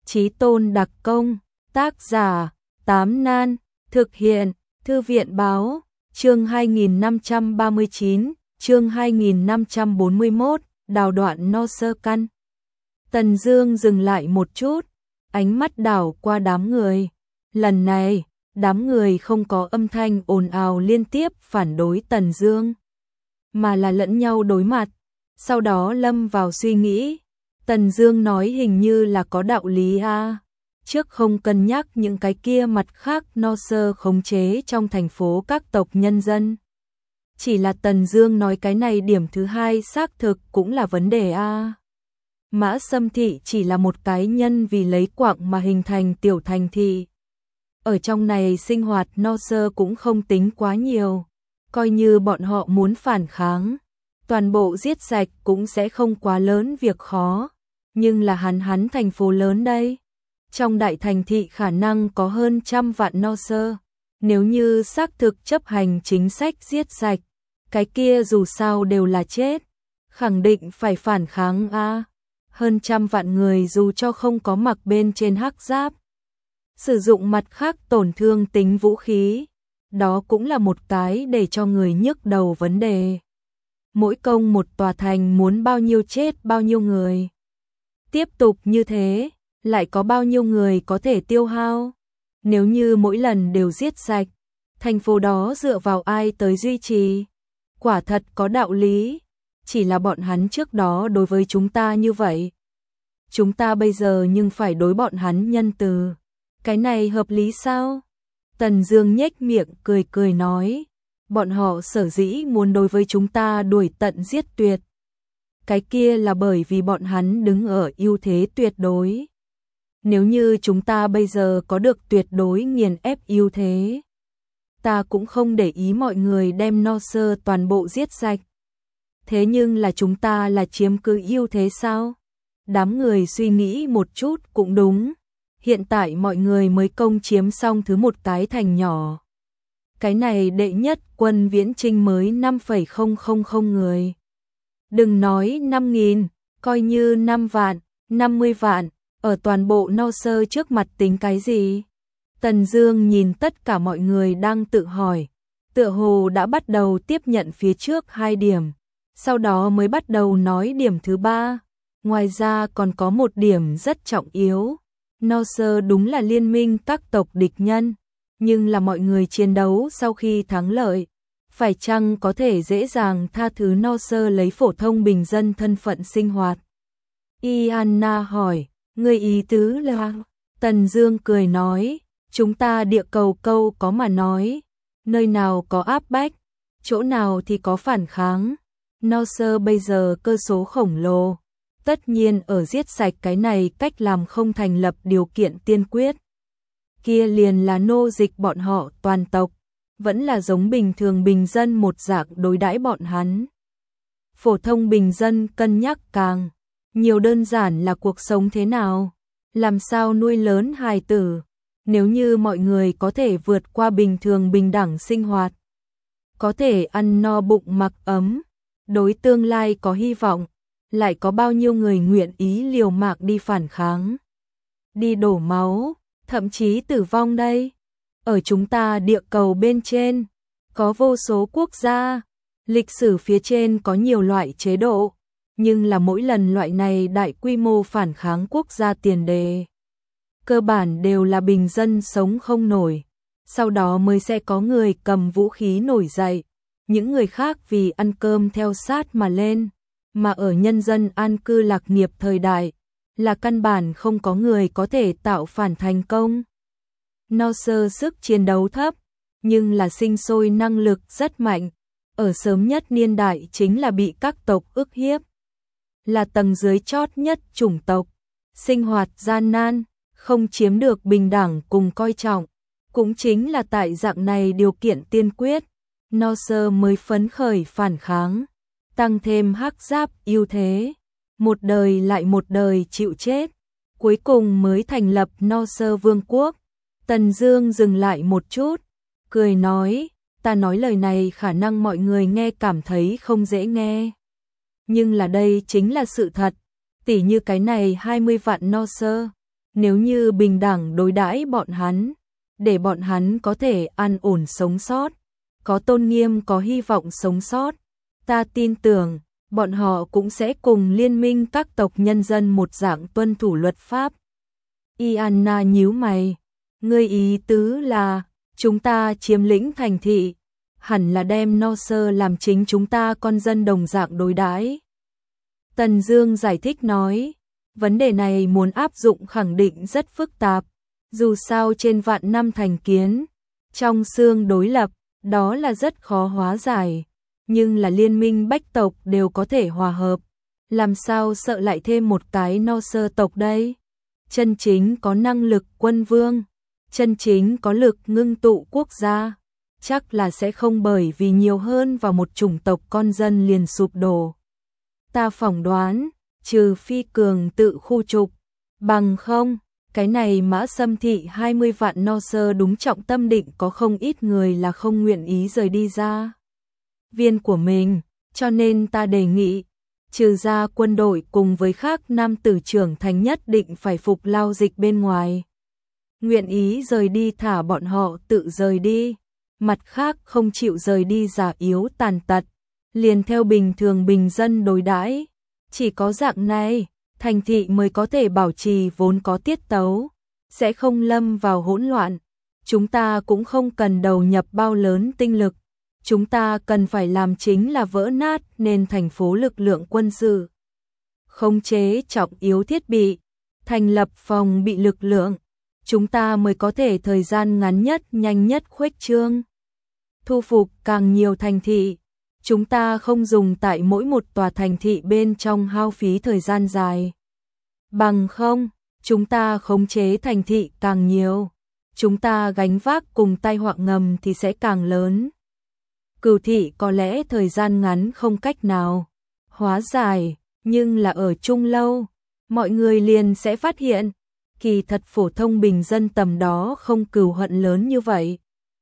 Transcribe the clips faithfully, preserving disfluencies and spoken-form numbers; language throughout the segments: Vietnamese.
Chí Tôn đặc công, tác giả, Tám Nan, thực hiện, Thư viện báo, chương hai nghìn năm trăm ba mươi chín, chương hai nghìn năm trăm bốn mươi mốt, đào đoạn no sơ căn. Tần Dương dừng lại một chút, ánh mắt đảo qua đám người. Lần này, đám người không có âm thanh ồn ào liên tiếp phản đối Tần Dương, mà là lẫn nhau đối mặt. Sau đó lâm vào suy nghĩ. Tần Dương nói hình như là có đạo lý a. À. Trước không cân nhắc những cái kia mặt khác no sơ khống chế trong thành phố các tộc nhân dân. Chỉ là Tần Dương nói cái này điểm thứ hai xác thực cũng là vấn đề a. À. Mã Sâm thị chỉ là một cái nhân vì lấy quặng mà hình thành tiểu thành thị. Ở trong này sinh hoạt no sơ cũng không tính quá nhiều, coi như bọn họ muốn phản kháng, toàn bộ giết sạch cũng sẽ không quá lớn việc khó. Nhưng là hắn hắn thành phố lớn đây, trong đại thành thị khả năng có hơn trăm vạn no sơ, nếu như xác thực chấp hành chính sách giết sạch, cái kia dù sao đều là chết, khẳng định phải phản kháng a. À. Hơn trăm vạn người dù cho không có mặc bên trên hắc giáp, sử dụng mặt khác tổn thương tính vũ khí, đó cũng là một cái để cho người nhức đầu vấn đề. Mỗi công một tòa thành muốn bao nhiêu chết bao nhiêu người. Tiếp tục như thế, lại có bao nhiêu người có thể tiêu hao? Nếu như mỗi lần đều giết sạch, thành phố đó dựa vào ai tới duy trì? Quả thật có đạo lý, chỉ là bọn hắn trước đó đối với chúng ta như vậy. Chúng ta bây giờ nhưng phải đối bọn hắn nhân từ. Cái này hợp lý sao? Tần Dương nhếch miệng cười cười nói, bọn họ sở dĩ muốn đối với chúng ta đuổi tận giết tuyệt. Cái kia là bởi vì bọn hắn đứng ở ưu thế tuyệt đối. Nếu như chúng ta bây giờ có được tuyệt đối nghiền ép ưu thế, ta cũng không để ý mọi người đem no sơ toàn bộ giết sạch. Thế nhưng là chúng ta là chiếm cứ ưu thế sao? Đám người suy nghĩ một chút cũng đúng. Hiện tại mọi người mới công chiếm xong thứ một cái thành nhỏ. Cái này đệ nhất quân viễn chinh mới năm phẩy không không không người. Đừng nói năm nghìn, coi như năm vạn, năm mươi vạn, ở toàn bộ no sơ trước mặt tính cái gì? Tần Dương nhìn tất cả mọi người đang tự hỏi, tựa hồ đã bắt đầu tiếp nhận phía trước hai điểm, sau đó mới bắt đầu nói điểm thứ ba. Ngoài ra còn có một điểm rất trọng yếu, no sơ đúng là liên minh các tộc địch nhân, nhưng là mọi người chiến đấu sau khi thắng lợi, phải chăng có thể dễ dàng tha thứ no sơ lấy phổ thông bình dân thân phận sinh hoạt? Ianna hỏi, người ý tứ là? Tần Dương cười nói, chúng ta địa cầu câu có mà nói, nơi nào có áp bách, chỗ nào thì có phản kháng. No sơ bây giờ cơ số khổng lồ, tất nhiên ở giết sạch cái này cách làm không thành lập điều kiện tiên quyết. Kia liền là nô dịch bọn họ toàn tộc, vẫn là giống bình thường bình dân một dạng đối đãi bọn hắn. Phổ thông bình dân cân nhắc càng nhiều đơn giản là cuộc sống thế nào, làm sao nuôi lớn hài tử. Nếu như mọi người có thể vượt qua bình thường bình đẳng sinh hoạt, có thể ăn no bụng mặc ấm, đối tương lai có hy vọng, lại có bao nhiêu người nguyện ý liều mạng đi phản kháng, đi đổ máu, thậm chí tử vong đây? Ở chúng ta địa cầu bên trên, có vô số quốc gia, lịch sử phía trên có nhiều loại chế độ, nhưng là mỗi lần loại này đại quy mô phản kháng quốc gia tiền đề, cơ bản đều là bình dân sống không nổi, sau đó mới sẽ có người cầm vũ khí nổi dậy, những người khác vì ăn cơm theo sát mà lên, mà ở nhân dân an cư lạc nghiệp thời đại, là căn bản không có người có thể tạo phản thành công. No sơ sức chiến đấu thấp, nhưng là sinh sôi năng lực rất mạnh, ở sớm nhất niên đại chính là bị các tộc ức hiếp, là tầng dưới chót nhất chủng tộc, sinh hoạt gian nan, không chiếm được bình đẳng cùng coi trọng, cũng chính là tại dạng này điều kiện tiên quyết, no sơ mới phấn khởi phản kháng, tăng thêm hắc giáp ưu thế, một đời lại một đời chịu chết, cuối cùng mới thành lập no sơ vương quốc. Tần Dương dừng lại một chút, cười nói, ta nói lời này khả năng mọi người nghe cảm thấy không dễ nghe, nhưng là đây chính là sự thật, tỉ như cái này hai mươi vạn no sơ, Nếu như bình đẳng đối đãi bọn hắn, để bọn hắn có thể an ổn sống sót, có tôn nghiêm, có hy vọng sống sót, ta tin tưởng bọn họ cũng sẽ cùng liên minh các tộc nhân dân một dạng tuân thủ luật pháp. Iana nhíu mày, ngươi ý tứ là chúng ta chiếm lĩnh thành thị, hẳn là đem Norse làm chính chúng ta con dân đồng dạng đối đãi. Tần Dương giải thích nói, vấn đề này muốn áp dụng khẳng định rất phức tạp, dù sao trên vạn năm thành kiến, trong xương đối lập, đó là rất khó hóa giải, nhưng là liên minh bách tộc đều có thể hòa hợp, làm sao sợ lại thêm một cái Norse tộc đây? Chân chính có năng lực quân vương, chân chính có lực ngưng tụ quốc gia, chắc là sẽ không bởi vì nhiều hơn vào một chủng tộc con dân liền sụp đổ. Ta phỏng đoán, trừ phi cường tự khu trục, bằng không, cái này Mã Sâm thị hai mươi vạn Norse đúng trọng tâm định có không ít người là không nguyện ý rời đi ra viên của mình, cho nên ta đề nghị, trừ ra quân đội cùng với khác nam tử trưởng thành nhất định phải phục lao dịch bên ngoài. Nguyện ý rời đi thả bọn họ tự rời đi, mặt khác không chịu rời đi già yếu tàn tật, liền theo bình thường bình dân đối đãi. Chỉ có dạng này, thành thị mới có thể bảo trì vốn có tiết tấu, sẽ không lâm vào hỗn loạn. Chúng ta cũng không cần đầu nhập bao lớn tinh lực, chúng ta cần phải làm chính là vỡ nát nên thành phố lực lượng quân sự, khống chế trọng yếu thiết bị, thành lập phòng bị lực lượng, chúng ta mới có thể thời gian ngắn nhất nhanh nhất khuếch trương, thu phục càng nhiều thành thị. Chúng ta không dùng tại mỗi một tòa thành thị bên trong hao phí thời gian dài. Bằng không, chúng ta khống chế thành thị càng nhiều, chúng ta gánh vác cùng tai họa ngầm thì sẽ càng lớn. Cửu thị có lẽ thời gian ngắn không cách nào hóa giải, nhưng là ở chung lâu, mọi người liền sẽ phát hiện, kỳ thật phổ thông bình dân tầm đó không cừu hận lớn như vậy.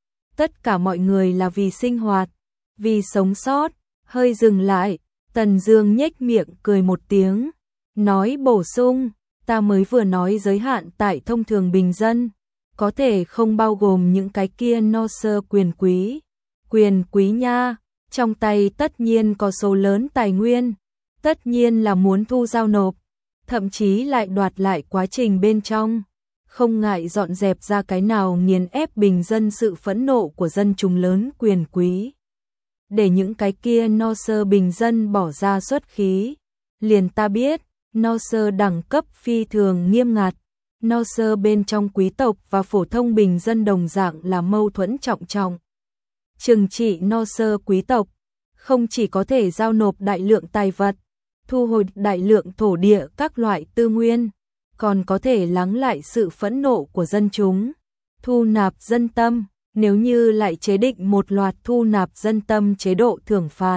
Tất cả mọi người là vì sinh hoạt, vì sống sót. Hơi dừng lại, Tần Dương nhếch miệng cười một tiếng, nói bổ sung, ta mới vừa nói giới hạn tại thông thường bình dân, có thể không bao gồm những cái kia Norse quyền quý. Quyền quý nha, trong tay tất nhiên có số lớn tài nguyên, tất nhiên là muốn thu giao nộp, thậm chí lại đoạt lại quá trình bên trong, không ngại dọn dẹp ra cái nào nghiền ép bình dân sự phẫn nộ của dân chúng lớn quyền quý. Để những cái kia Norse bình dân bỏ ra xuất khí. Liền ta biết, Norse đẳng cấp phi thường nghiêm ngặt, Norse bên trong quý tộc và phổ thông bình dân đồng dạng là mâu thuẫn trọng trọng. Trừng trị Norse quý tộc, không chỉ có thể giao nộp đại lượng tài vật, thu hồi đại lượng thổ địa các loại tư nguyên, còn có thể lắng lại sự phẫn nộ của dân chúng, thu nạp dân tâm. Nếu như lại chế định một loạt thu nạp dân tâm chế độ thưởng phạt,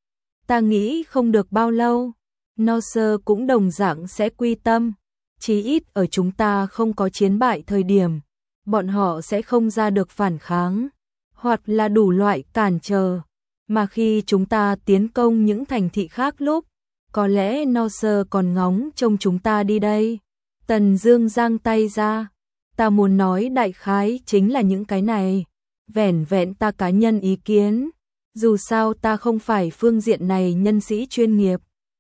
ta nghĩ không được bao lâu, Norse cũng đồng dạng sẽ quy tâm, chí ít ở chúng ta không có chiến bại thời điểm, bọn họ sẽ không ra được phản kháng, hoặc là đủ loại cản trở, mà khi chúng ta tiến công những thành thị khác lúc, có lẽ Norse còn ngóng trông chúng ta đi đây. Tần Dương giang tay ra, ta muốn nói đại khái chính là những cái này, vẻn vẹn ta cá nhân ý kiến, dù sao ta không phải phương diện này nhân sĩ chuyên nghiệp.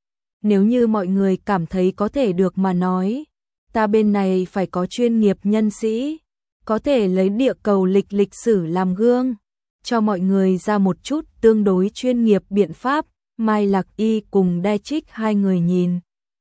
Nếu như mọi người cảm thấy có thể được mà nói, ta bên này phải có chuyên nghiệp nhân sĩ, có thể lấy địa cầu lịch lịch sử làm gương, cho mọi người ra một chút tương đối chuyên nghiệp biện pháp. Mai Lạc Y cùng Đe Trích hai người nhìn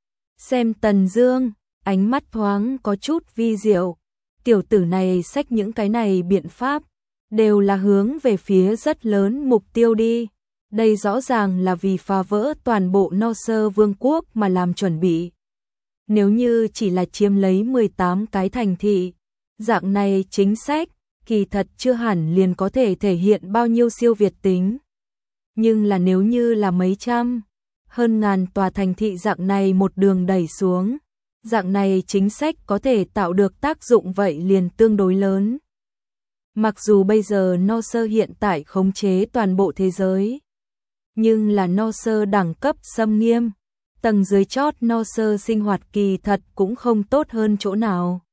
xem Tần Dương, ánh mắt thoáng có chút vi diệu. Tiểu tử này xách những cái này biện pháp, đều là hướng về phía rất lớn mục tiêu đi. Đây rõ ràng là vì phá vỡ toàn bộ Norse vương quốc mà làm chuẩn bị. Nếu như chỉ là chiếm lấy mười tám cái thành thị, dạng này chính sách, kỳ thật chưa hẳn liền có thể thể hiện bao nhiêu siêu việt tính. Nhưng là nếu như là mấy trăm, hơn ngàn tòa thành thị dạng này một đường đẩy xuống, dạng này chính sách có thể tạo được tác dụng vậy liền tương đối lớn. Mặc dù bây giờ Norse hiện tại khống chế toàn bộ thế giới, nhưng là Norse đẳng cấp xâm nghiêm, tầng dưới chót Norse sinh hoạt kỳ thật cũng không tốt hơn chỗ nào.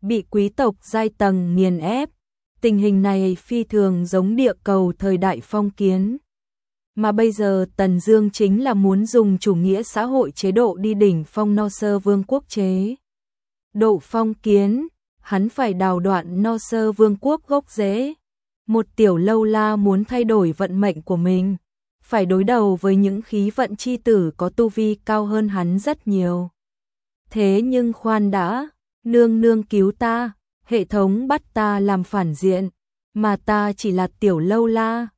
bị quý tộc giai tầng nghiền ép. Tình hình này phi thường giống địa cầu thời đại phong kiến. Mà bây giờ Tần Dương chính là muốn dùng chủ nghĩa xã hội chế độ đi đỉnh phong no sơ vương quốc chế. Độ phong kiến, hắn phải đào đoạn no sơ vương quốc gốc rễ. Một tiểu lâu la muốn thay đổi vận mệnh của mình, phải đối đầu với những khí vận chi tử có tu vi cao hơn hắn rất nhiều. Thế nhưng khoan đã, nương nương cứu ta, hệ thống bắt ta làm phản diện, mà ta chỉ là tiểu lâu la,